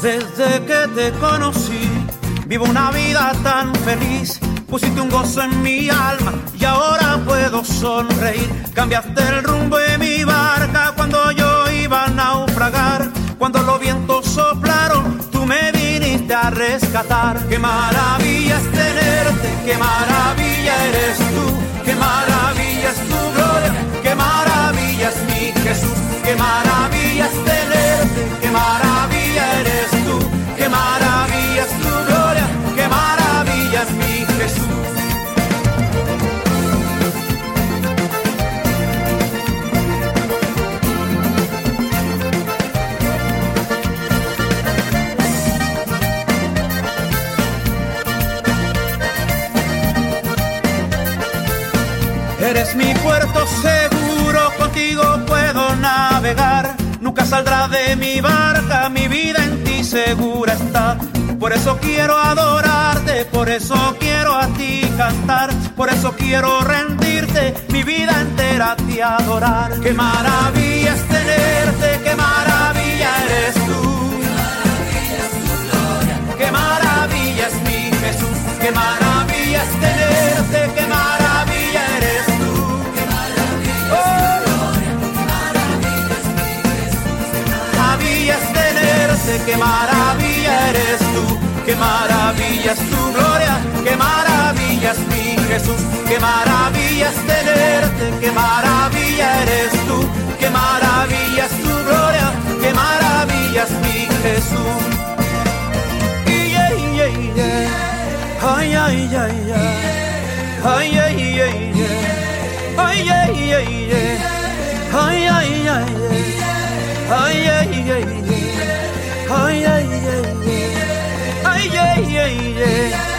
Desde que te conocí, vivo una vida tan feliz. Pusiste un gozo en mi alma y ahora puedo sonreír. Cambiaste el rumbo de mi barca cuando yo iba a naufragar. Cuando los vientos soplaron, tú me viniste a rescatar. Qué maravilla es tenerte, qué maravilla eres tú. Qué maravilla es tu gloria, qué maravilla es mi Jesús. Qué maravilla es tenerte, qué maravilla eres tú. Qué maravilla es tu gloria, qué maravilla es mi Jesús. Eres mi puerto seguro, contigo puedo navegar. Nunca saldrá de mi barca, mi vida en ti segura está. Por eso quiero adorarte, por eso quiero a ti cantar. Por eso quiero rendirte, mi vida entera a ti adorar. Qué maravilla es tenerte, qué maravilla eres tú. Qué maravilla es mi Jesús, qué maravilla es tenerte, qué maravilla eres tú. Maravilla es tenerte, qué maravilla eres tú. Qué maravilla es tu gloria, qué maravilla es mi Jesús. Qué maravilla es tenerte, qué maravilla eres tú. Qué maravilla es tu gloria, qué maravilla es mi Jesús. Ay, ay, ay, ay. Ay, ay, ay, ay. Ay, ay, ay, ay. Ay, ay, ay, ay. Ay, ay, ay, ay. Ay, ay, ay, ay. Ay, ay, ay, ay.